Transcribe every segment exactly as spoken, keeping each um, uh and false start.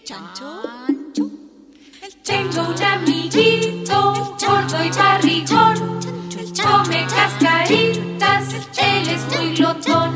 chancho? Tengo un amiguito gordo y barrigón, come cascaritas, él es muy glotón.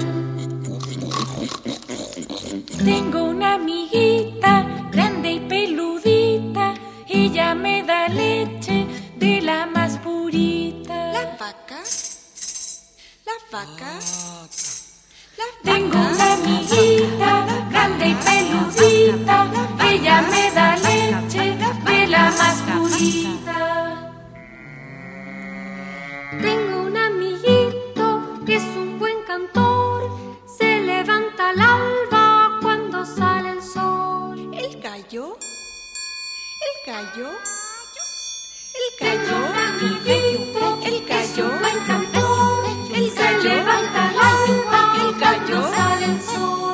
Tengo una amiguita grande y peludita, ella me da leche de la más purita. ¿La vaca? ¿La vaca? ¿La vaca? Tengo una amiguita grande y peludita, ella me da leche de la más purita. Tengo un amiguito que es un buen cantor, se levanta al alba cuando sale el sol. ¿El gallo? ¿El gallo? ¿El Tengo un gallo? amiguito ¿El que es gallo? un buen cantor, ¿El se gallo? levanta al alba ¿El gallo? cuando sale el sol.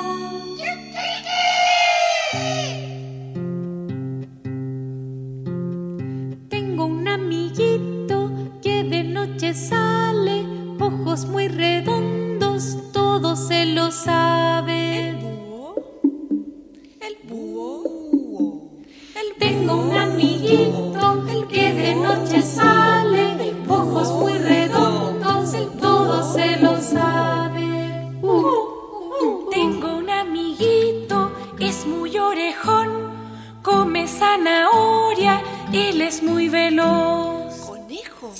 Tengo un amiguito que de noche sale, ojos muy redondos, todo se lo sabe. ¿Búho? ¿El búho? ¿El Tengo un amiguito que de noche sale, ojos muy redondos, todo se lo sabe. Uh, tengo un amiguito, es muy orejón, come zanahoria, él es muy veloz. Conejo.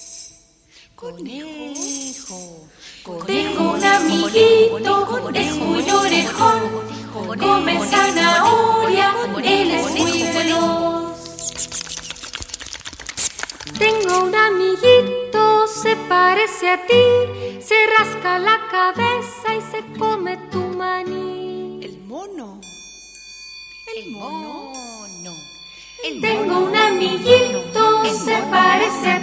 Conejo. Tengo un amiguito, es muy orejón, come zanahoria, él es muy veloz. Tengo un amiguito, se parece a ti, se rasca la cabeza y se come tu maní. El mono. El mono. Tengo un amiguito, se parece a